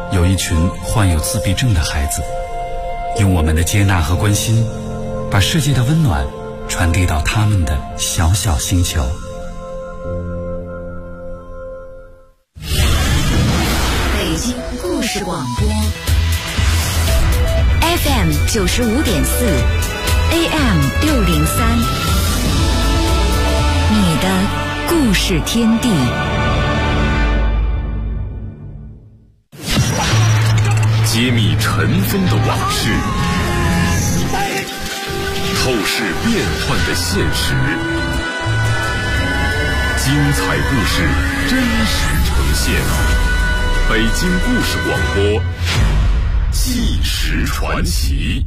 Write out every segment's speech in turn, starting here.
有一群患有自闭症的孩子，用我们的接纳和关心，把世界的温暖传递到他们的小小星球。 北京故事广播 FM 95.4 AM 603，你的故事天地。 揭秘尘封的往事，透视变幻的现实，精彩故事真实呈现。北京故事广播，纪实传奇。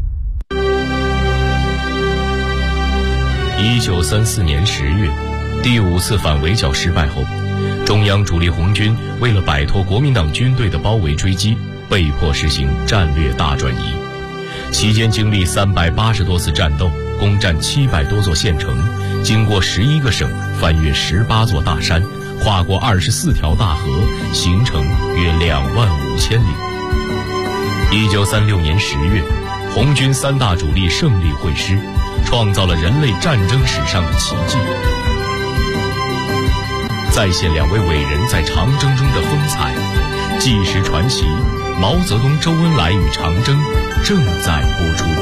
1934年10月，第5次反围剿失败后，中央主力红军为了摆脱国民党军队的包围追击，被迫实行战略大转移。期间经历380多次战斗，攻占700多座县城，经过11个省，翻越18座大山，跨过24条大河，行程约25000里。1936年10月，红军3大主力胜利会师，创造了人类战争史上的奇迹。再现2位伟人在长征中的风采，纪实传奇毛泽东、周恩来与长征正在播出。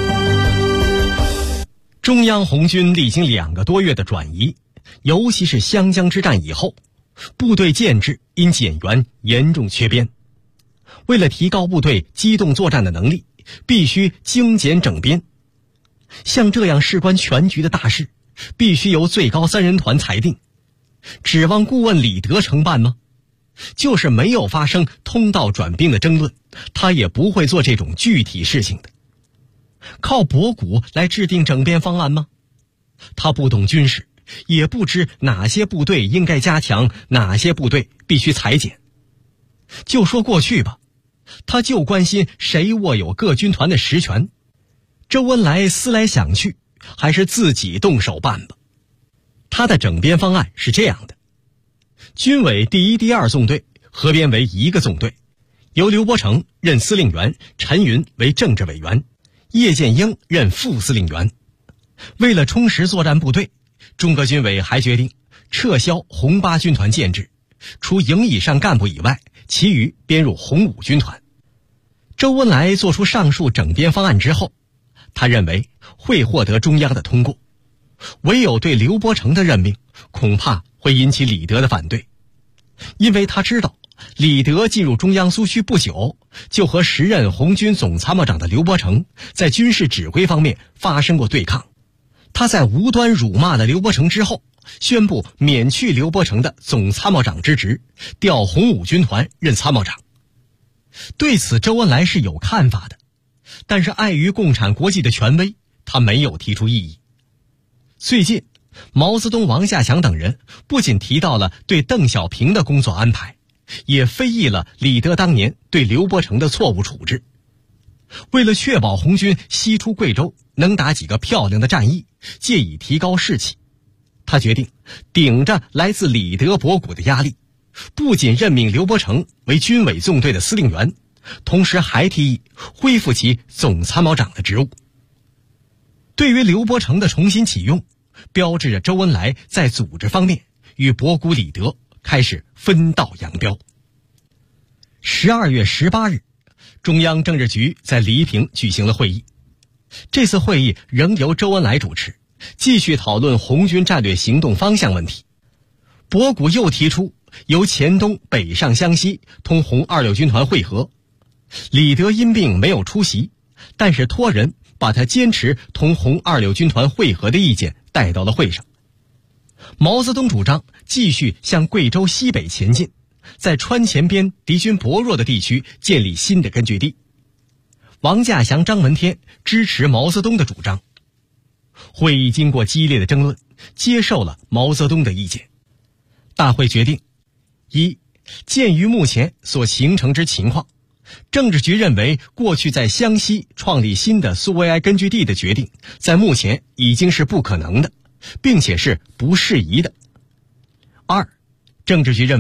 中央红军历经2个多月的转移，尤其是湘江之战以后，部队建制因减员严重缺编。为了提高部队机动作战的能力，必须精简整编。像这样事关全局的大事，必须由最高3人团裁定。指望顾问李德承办吗？就是没有发生通道转兵的争论，他也不会做这种具体事情的。靠博古来制定整编方案吗？他不懂军事，也不知哪些部队应该加强，哪些部队必须裁减。就说过去吧，他就关心谁握有各军团的实权。周恩来思来想去，还是自己动手办吧。他的整编方案是这样的：军委第1、第2纵队合编为1个纵队，由刘伯承任司令员，陈云为政治委员，叶剑英任副司令员。为了充实作战部队，中革军委还决定撤销红8军团建制，除营以上干部以外，其余编入红5军团。周恩来做出上述整编方案之后，他认为会获得中央的通过，唯有对刘伯承的任命恐怕会引起李德的反对，因为他知道李德进入中央苏区不久，就和时任红军总参谋长的刘伯承在军事指挥方面发生过对抗。他在无端辱骂了刘伯承之后，宣布免去刘伯承的总参谋长之职，调红5军团任参谋长。对此周恩来是有看法的，但是碍于共产国际的权威，他没有提出异议。最近毛泽东、王稼祥等人不仅提到了对邓小平的工作安排，也非议了李德当年对刘伯承的错误处置。为了确保红军西出贵州能打几个漂亮的战役，借以提高士气，他决定顶着来自李德、博古的压力，不仅任命刘伯承为军委纵队的司令员，同时还提议恢复其总参谋长的职务。对于刘伯承的重新启用，标志着周恩来在组织方面与博古、李德开始分道扬镳。12月18日，中央政治局在黎平举行了会议。这次会议仍由周恩来主持，继续讨论红军战略行动方向问题。博古又提出由黔东北上湘西，同红26军团会合。李德因病没有出席，但是托人把他坚持同红26军团会合的意见带到了会上。毛泽东主张继续向贵州西北前进，在川黔边敌军薄弱的地区建立新的根据地。王稼祥、张闻天支持毛泽东的主张。会议经过激烈的争论，接受了毛泽东的意见。大会决定：一、鉴于目前所形成之情况，政治局认为过去在湘西创立新的苏维埃根据地的决定，在目前已经是不可能的，并且是不适宜的。二、政治局认为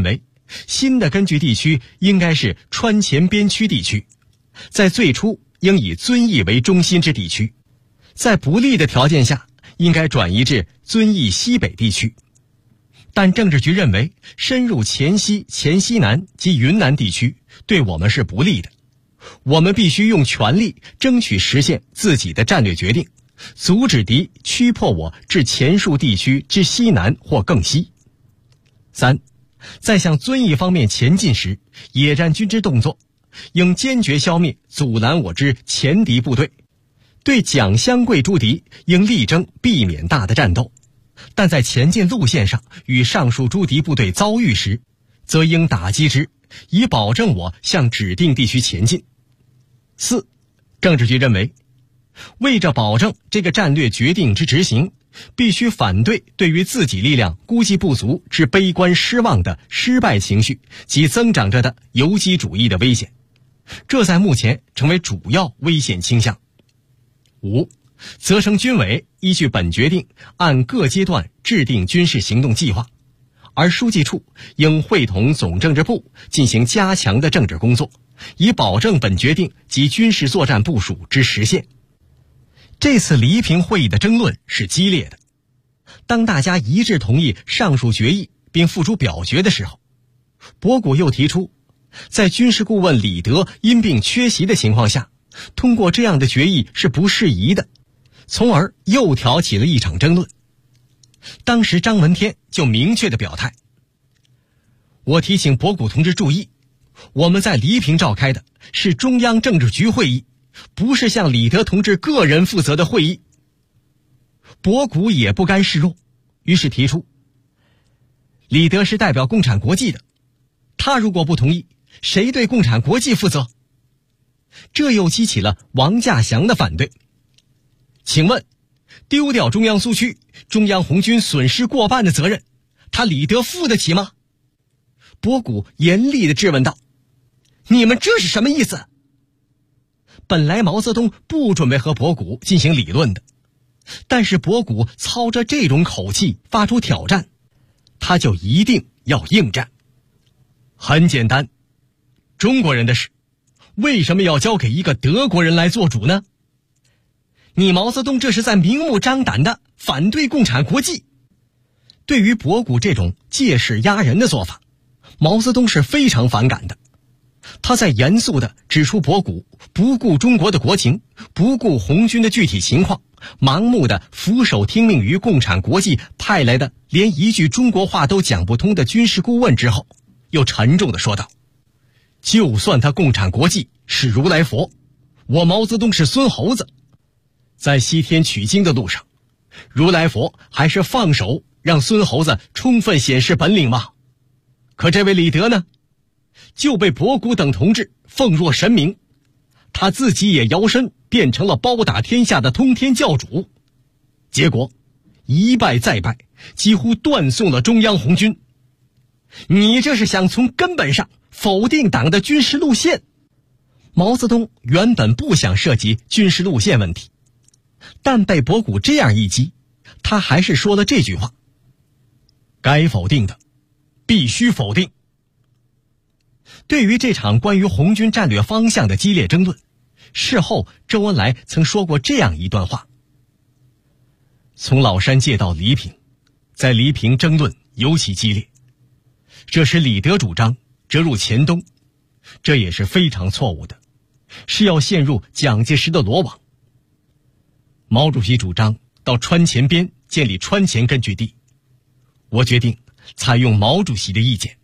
新的根据地区应该是川黔边区地区，在最初应以遵义为中心之地区，在不利的条件下应该转移至遵义西北地区。但政治局认为深入黔西、黔西南及云南地区对我们是不利的，我们必须用全力争取实现自己的战略决定，阻止敌驱迫我至前述地区之西南或更西。3，在向遵义方面前进时，野战军之动作应坚决消灭阻拦我之前敌部队，对蒋湘桂诸敌应力争避免大的战斗，但在前进路线上与上述诸敌部队遭遇时，则应打击之，以保证我向指定地区前进。4，政治局认为，为着保证这个战略决定之执行，必须反对对于自己力量估计不足之悲观失望的失败情绪及增长着的游击主义的危险，这在目前成为主要危险倾向。5，责成军委依据本决定按各阶段制定军事行动计划，而书记处应会同总政治部进行加强的政治工作，以保证本决定及军事作战部署之实现。这次黎平会议的争论是激烈的，当大家一致同意上述决议并付诸表决的时候，博古又提出，在军事顾问李德因病缺席的情况下，通过这样的决议是不适宜的，从而又挑起了一场争论。当时张闻天就明确地表态，我提醒博古同志注意，我们在黎平召开的是中央政治局会议，不是向李德同志个人负责的会议。博古也不甘示弱，于是提出，李德是代表共产国际的，他如果不同意，谁对共产国际负责？这又激起了王稼祥的反对。请问，丢掉中央苏区，中央红军损失过半的责任，他李德负得起吗？博古严厉地质问道，你们这是什么意思？本来毛泽东不准备和博古进行理论的，但是博古操着这种口气发出挑战，他就一定要应战。很简单，中国人的事为什么要交给一个德国人来做主呢？你毛泽东这是在明目张胆地反对共产国际。对于博古这种借势压人的做法，毛泽东是非常反感的。他在严肃地指出博古不顾中国的国情，不顾红军的具体情况，盲目地俯首听命于共产国际派来的连一句中国话都讲不通的军事顾问之后，又沉重地说道，就算他共产国际是如来佛，我毛泽东是孙猴子，在西天取经的路上，如来佛还是放手让孙猴子充分显示本领吗？可这位李德呢，就被博古等同志奉若神明，他自己也摇身变成了包打天下的通天教主，结果一败再败，几乎断送了中央红军。你这是想从根本上否定党的军事路线。毛泽东原本不想涉及军事路线问题，但被博古这样一击，他还是说了这句话，该否定的必须否定。对于这场关于红军战略方向的激烈争论，事后周恩来曾说过这样一段话，从老山界到黎平，在黎平争论尤其激烈，这是李德主张折入黔东，这也是非常错误的，是要陷入蒋介石的罗网。毛主席主张到川黔边建立川黔根据地，我决定采用毛主席的意见。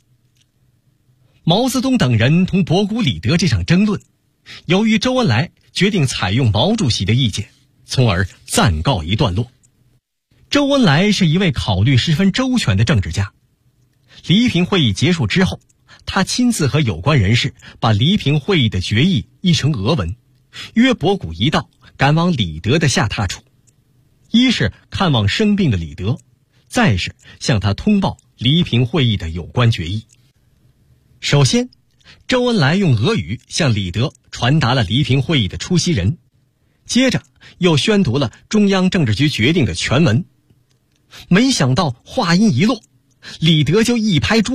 毛泽东等人同博古、李德这场争论，由于周恩来决定采用毛主席的意见，从而暂告一段落。周恩来是一位考虑十分周全的政治家。黎平会议结束之后，他亲自和有关人士把黎平会议的决议译成俄文，约博古一道赶往李德的下榻处，一是看望生病的李德，再是向他通报黎平会议的有关决议。首先，周恩来用俄语向李德传达了黎平会议的出席人，接着又宣读了中央政治局决定的全文。没想到话音一落，李德就一拍桌子，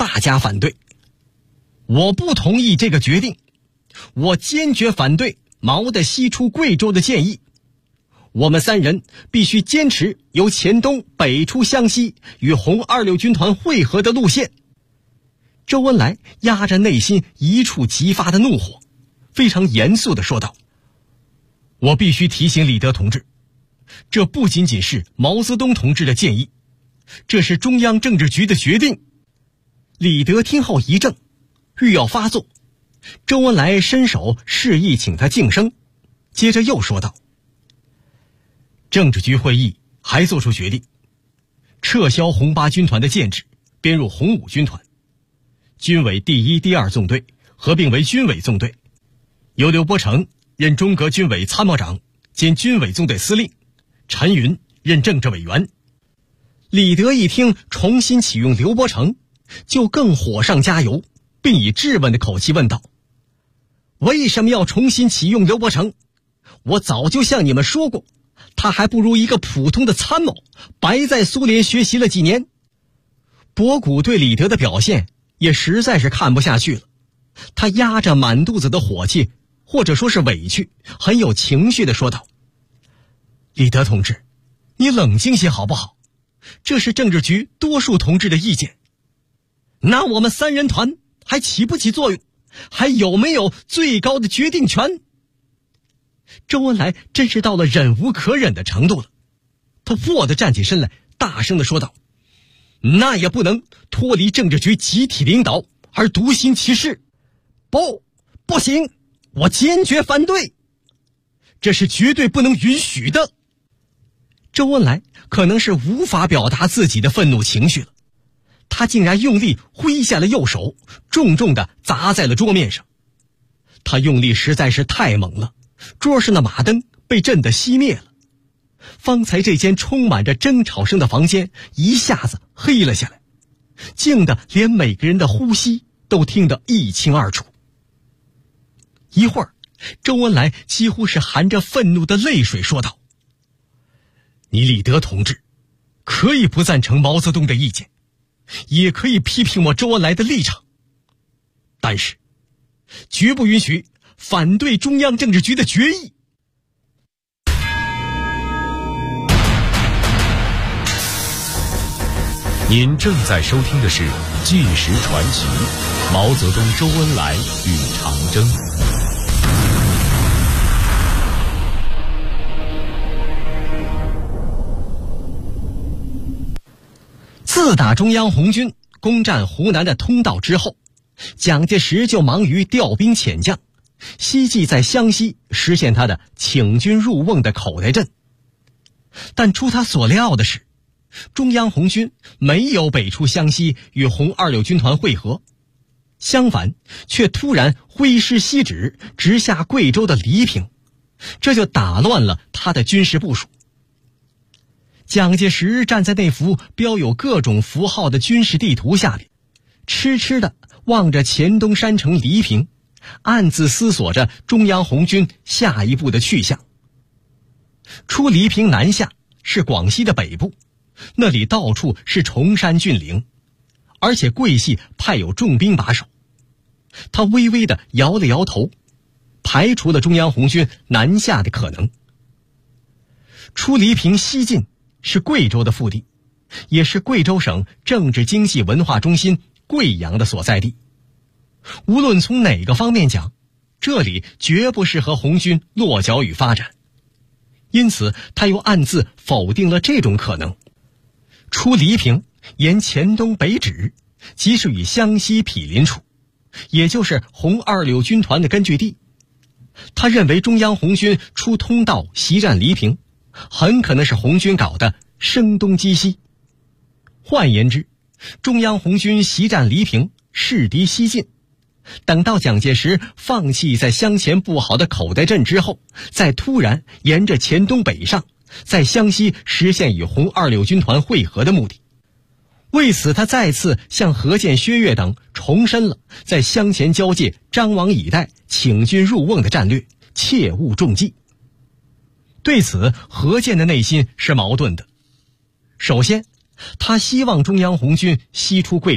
大加反对。我不同意这个决定，我坚决反对毛的西出贵州的建议。我们3人必须坚持由黔东北出湘西与红26军团会合的路线。周恩来压着内心一触即发的怒火，非常严肃地说道：我必须提醒李德同志，这不仅仅是毛泽东同志的建议，这是中央政治局的决定。李德听后一怔，欲要发作，周恩来伸手示意请他静声，接着又说道：政治局会议还作出决定，撤销红8军团的建制，编入红5军团，军委第1、第2纵队合并为军委纵队，由刘伯承任中革军委参谋长兼军委纵队司令，陈云任政治委员。李德一听重新启用刘伯承，就更火上加油，并以质问的口气问道：为什么要重新启用刘伯承？我早就向你们说过，他还不如一个普通的参谋，白在苏联学习了几年。博古对李德的表现也实在是看不下去了，他压着满肚子的火气，或者说是委屈，很有情绪地说道：李德同志，你冷静些好不好？这是政治局多数同志的意见，那我们3人团还起不起作用？还有没有最高的决定权？周恩来真是到了忍无可忍的程度了，他蓦地站起身来，大声地说道：那也不能脱离政治局集体领导而独行其事，不行，我坚决反对，这是绝对不能允许的。周恩来可能是无法表达自己的愤怒情绪了，他竟然用力挥下了右手，重重地砸在了桌面上。他用力实在是太猛了，桌上的马灯被震得熄灭了。方才这间充满着争吵声的房间一下子黑了下来，静得连每个人的呼吸都听得一清二楚。一会儿，周恩来几乎是含着愤怒的泪水说道：你李德同志可以不赞成毛泽东的意见，也可以批评我周恩来的立场，但是绝不允许反对中央政治局的决议。 您正在收听的是《纪实传奇》，毛泽东、周恩来与长征。 自打中央红军攻占湖南的通道之后，蒋介石就忙于调兵遣将，希冀在湘西实现他的请军入瓮的口袋阵。但出他所料的是，中央红军没有北出湘西与红26军团会合，相反却突然挥师西指，直下贵州的黎平，这就打乱了他的军事部署。蒋介石站在那幅标有各种符号的军事地图下面，痴痴地望着黔东山城黎平，暗自思索着中央红军下一步的去向。出黎平南下是广西的北部，那里到处是崇山峻岭，而且桂系派有重兵把守。他微微地摇了摇头，排除了中央红军南下的可能。出黎平西进是贵州的腹地，也是贵州省政治经济文化中心贵阳的所在地。无论从哪个方面讲，这里绝不适合红军落脚与发展，因此他又暗自否定了这种可能。出黎平沿黔东北指，即是与湘西毗邻处，也就是红26军团的根据地。他认为中央红军出通道袭占黎平，很可能是红军搞的声东击西。换言之，中央红军袭占黎平，势敌西进，等到蒋介石放弃在湘黔布好的口袋阵之后，再突然沿着黔东北上，在湘西实现与红26军团会合的目的。为此，他再次向何键、薛岳等重申了在湘黔交界张王以待请军入瓮的战略，切勿中计。对此，何键的内心是矛盾的。首先，他希望中央红军西出贵州，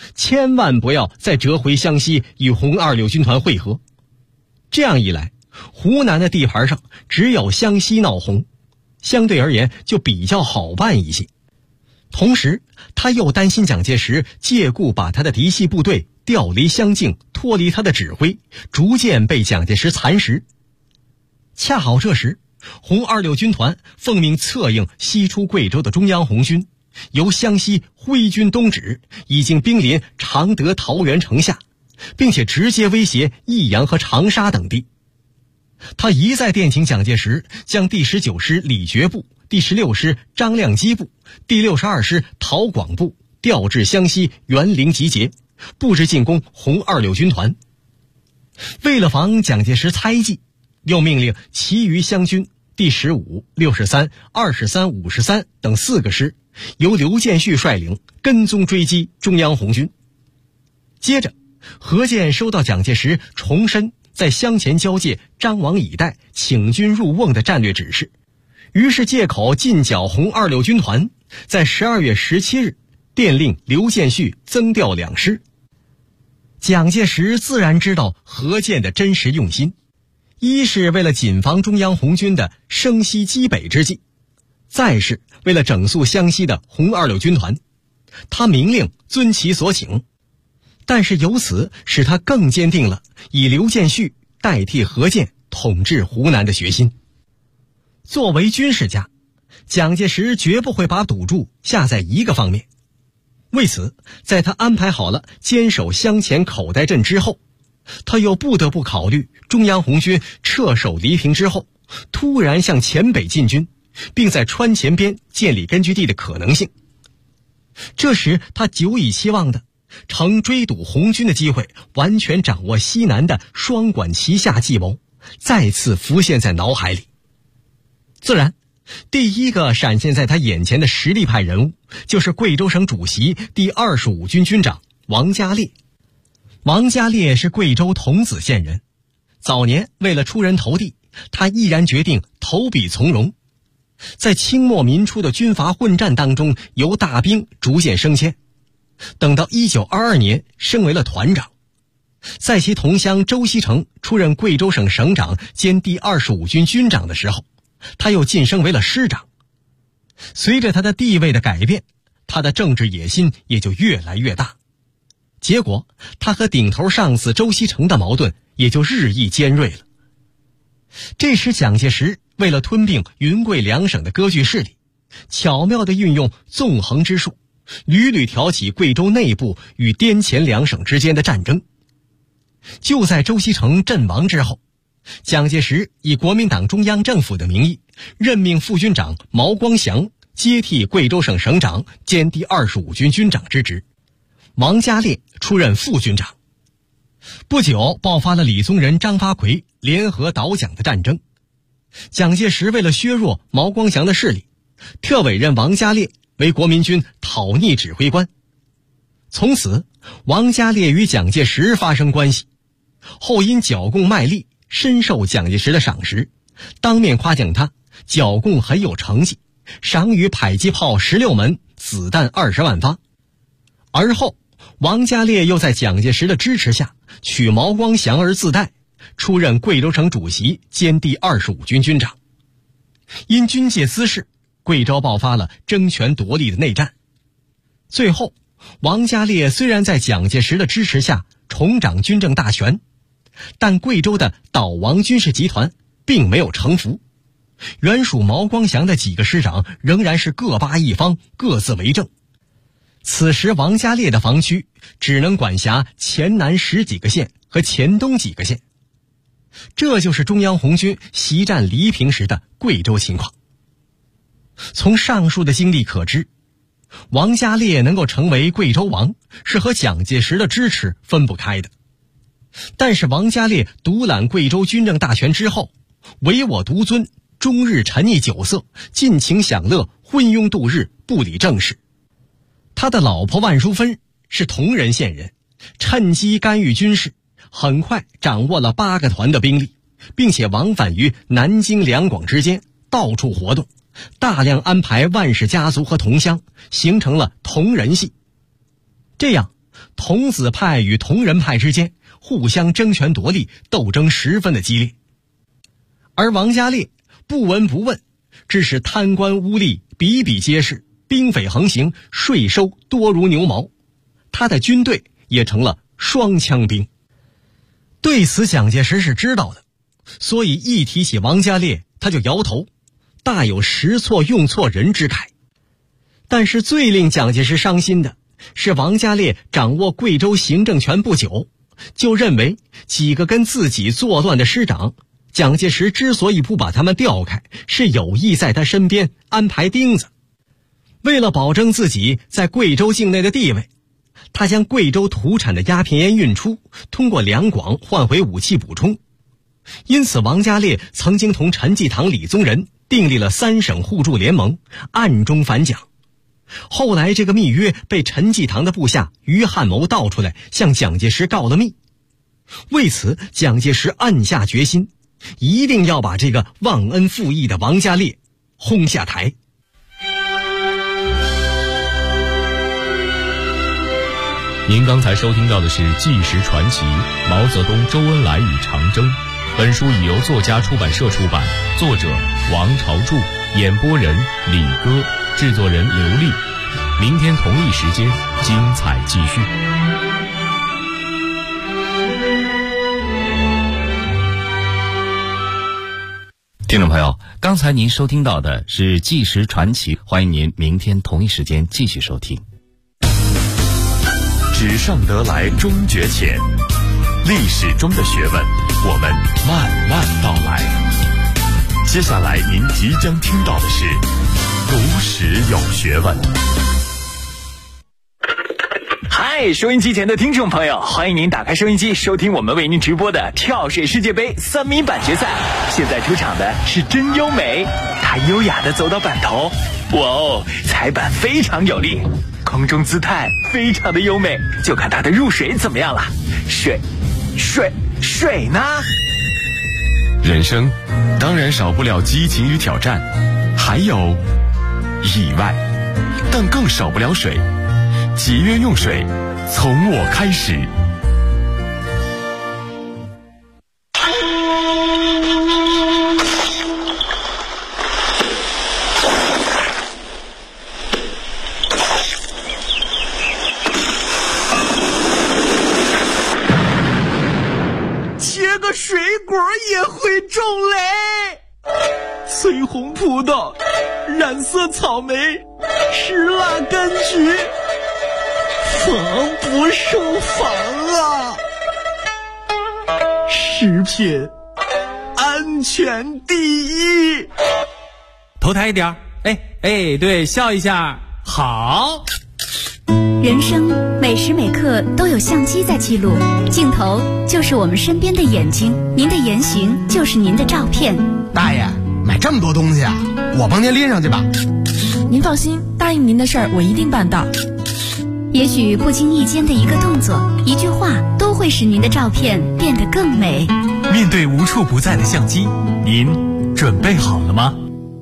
千万不要再折回湘西与红二六军团会合。这样一来，湖南的地盘上只有湘西闹红，相对而言就比较好办一些。同时，他又担心蒋介石借故把他的嫡系部队调离湘境，脱离他的指挥，逐渐被蒋介石蚕食。恰好这时，红二六军团奉命策应西出贵州的中央红军，由湘西挥军东指，已经兵临常德、桃园城下，并且直接威胁益阳和长沙等地。他一再电请蒋介石将第19师李觉部、第16师张亮基部、第62师陶广部调至湘西沅陵集结，布置进攻红二六军团。为了防蒋介石猜忌，又命令其余湘军第15、63、23、53等4个师由刘建绪率领跟踪追击中央红军。接着，何键收到蒋介石重申在湘黔交界张王以待请军入瓮的战略指示，于是借口进剿红二六军团，在12月17日电令刘建绪增调2师。蒋介石自然知道何键的真实用心，一是为了谨防中央红军的声西击北之计，再是为了整肃湘西的红二六军团，他明令遵其所请。但是由此使他更坚定了以刘建绪代替何键统治湖南的决心。作为军事家，蒋介石绝不会把赌注下在一个方面。为此，在他安排好了坚守湘黔口袋镇之后，他又不得不考虑中央红军撤守黎平之后突然向黔北进军，并在川黔边建立根据地的可能性。这时他久已期望的乘追堵红军的机会完全掌握西南的双管齐下计谋再次浮现在脑海里。自然，第一个闪现在他眼前的实力派人物就是贵州省主席第25军军长王家烈。王家烈是贵州桐梓县人，早年为了出人头地，他毅然决定投笔从戎，在清末民初的军阀混战当中由大兵逐渐升迁，等到1922年升为了团长。在其同乡周锡成出任贵州省省长兼第25军军长的时候，他又晋升为了师长。随着他的地位的改变，他的政治野心也就越来越大。结果，他和顶头上司周锡成的矛盾也就日益尖锐了。这时蒋介石为了吞并云贵两省的割据势力，巧妙地运用纵横之术，屡屡挑起贵州内部与滇黔两省之间的战争。就在周锡成阵亡之后，蒋介石以国民党中央政府的名义任命副军长毛光祥接替贵州省省长兼第25军军长之职，王家烈出任副军长。不久爆发了李宗仁、张发奎联合倒蒋的战争。蒋介石为了削弱毛光祥的势力，特委任王家烈为国民军讨逆指挥官。从此，王家烈与蒋介石发生关系，后因剿共卖力，深受蒋介石的赏识，当面夸奖他剿共很有成绩，赏予迫击炮16门，子弹20万发。而后，王家烈又在蒋介石的支持下，取毛光祥而自代，出任贵州省主席兼第25军军长。因军界滋事，贵州爆发了争权夺利的内战。最后，王家烈虽然在蒋介石的支持下重掌军政大权，但贵州的倒王军事集团并没有臣服，原属毛光祥的几个师长仍然是各扒一方，各自为政。此时王家烈的防区只能管辖黔南10几个县和黔东几个县，这就是中央红军袭占黎平时的贵州情况。从上述的经历可知，王家烈能够成为贵州王是和蒋介石的支持分不开的。但是王家烈独揽贵州军政大权之后，唯我独尊，终日沉溺酒色，尽情享乐，昏庸度日，不理政事。他的老婆万淑芬是铜仁县人，趁机干预军事，很快掌握了8个团的兵力，并且往返于南京两广之间，到处活动，大量安排万氏家族和同乡，形成了铜仁系。这样， 童子派与同仁派之间互相争权夺利，斗争十分的激烈。而王家烈不闻不问，致使贪官污吏比比皆是，兵匪横行，税收多如牛毛，他的军队也成了双枪兵。对此蒋介石是知道的，所以一提起王家烈他就摇头，大有识错用错人之慨。但是最令蒋介石伤心的是，王家烈掌握贵州行政权不久，就认为几个跟自己作乱的师长，蒋介石之所以不把他们调开，是有意在他身边安排钉子。为了保证自己在贵州境内的地位，他将贵州土产的鸦片烟运出，通过两广换回武器补充。因此王家烈曾经同陈济棠、李宗仁订立了3省互助联盟，暗中反蒋。后来这个密约被陈济棠的部下于汉谋盗出来，向蒋介石告了密。为此蒋介石暗下决心，一定要把这个忘恩负义的王家烈轰下台。 您刚才收听到的是《纪实传奇：毛泽东、周恩来与长征》。本书已由作家出版社出版，作者王朝柱，演播人李歌，制作人刘丽。明天同一时间，精彩继续。 听众朋友，刚才您收听到的是《纪实传奇》，欢迎您明天同一时间继续收听。 纸上得来终觉浅，历史中的学问，我们慢慢道来。接下来您即将听到的是读史有学问。 嗨，收音机前的听众朋友，欢迎您打开收音机，收听我们为您直播的跳水世界杯3米板决赛。现在出场的是真优美，她优雅地走到板头，哇哦，踩板非常有力，空中姿态非常的优美，就看她的入水怎么样了。水呢？ 人生当然少不了激情与挑战，还有意外，但更少不了水。节约用水，从我开始。 切个水果也会中雷，翠红葡萄，染色草莓，石蜡柑橘，防不胜防啊！食品安全第一。 头抬一点，哎，对，笑一下，好。 人生每时每刻都有相机在记录，镜头就是我们身边的眼睛，您的言行就是您的照片。 大爷，买这么多东西啊，我帮您拎上去吧。 您放心，答应您的事儿我一定办到。 也许不经意间的一个动作、一句话，都会使您的照片变得更美。 面对无处不在的相机，您准备好了吗？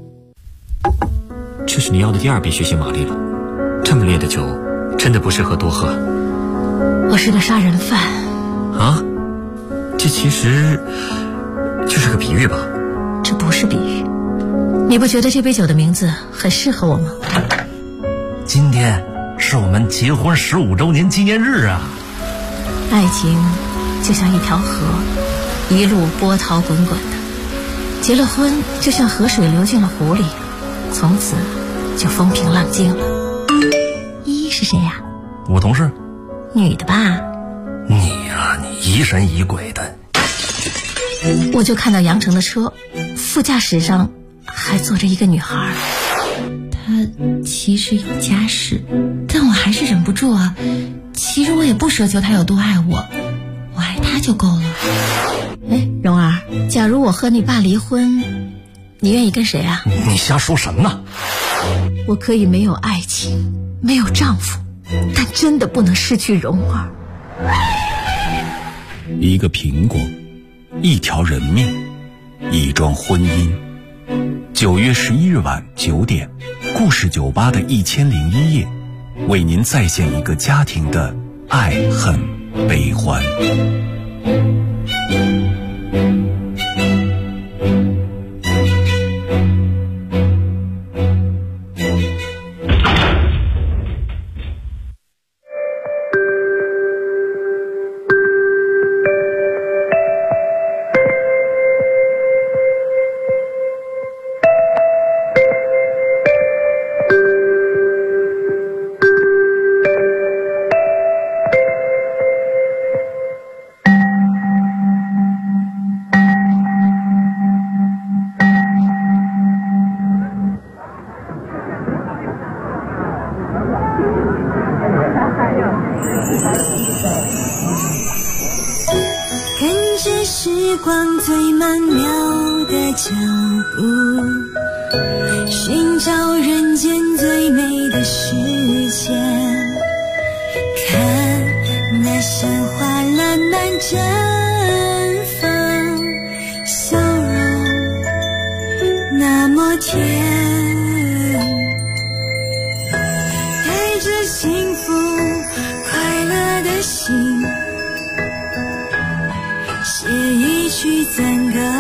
这是你要的第2笔血腥玛丽了，这么烈的酒真的不适合多喝。 我是个杀人犯啊，这其实就是个比喻吧？ 这不是比喻，你不觉得这杯酒的名字很适合我吗？ 今天是我们结婚15周年纪念日啊！ 爱情就像一条河，一路波涛滚滚的，结了婚就像河水流进了湖里，从此就风平浪静了。依是谁呀？ 我同事。 女的吧？ 你呀，你疑神疑鬼的。 我就看到杨成的车，副驾驶上还坐着一个女孩，她其实有家室，但我还是忍不住啊。其实我也不奢求她有多爱我，我爱她就够了。哎，蓉儿，假如我和你爸离婚，你愿意跟谁啊？ 你瞎说什么呢？ 我可以没有爱情，没有丈夫，但真的不能失去蓉儿。 一个苹果，一条人命，一桩婚姻。9月11日晚9点，故事酒吧的1001夜，为您再现一个家庭的爱恨悲欢。 跟着时光最曼妙的脚步，寻找人间最美的世界。看那山花烂漫绽放，笑容那么甜，带着幸福快乐的心，写一曲赞歌。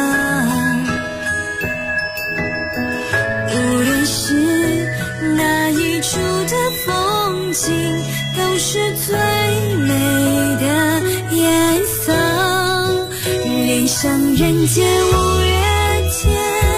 无论是哪一处的风景，都是最美的颜色。恋上人间五月天，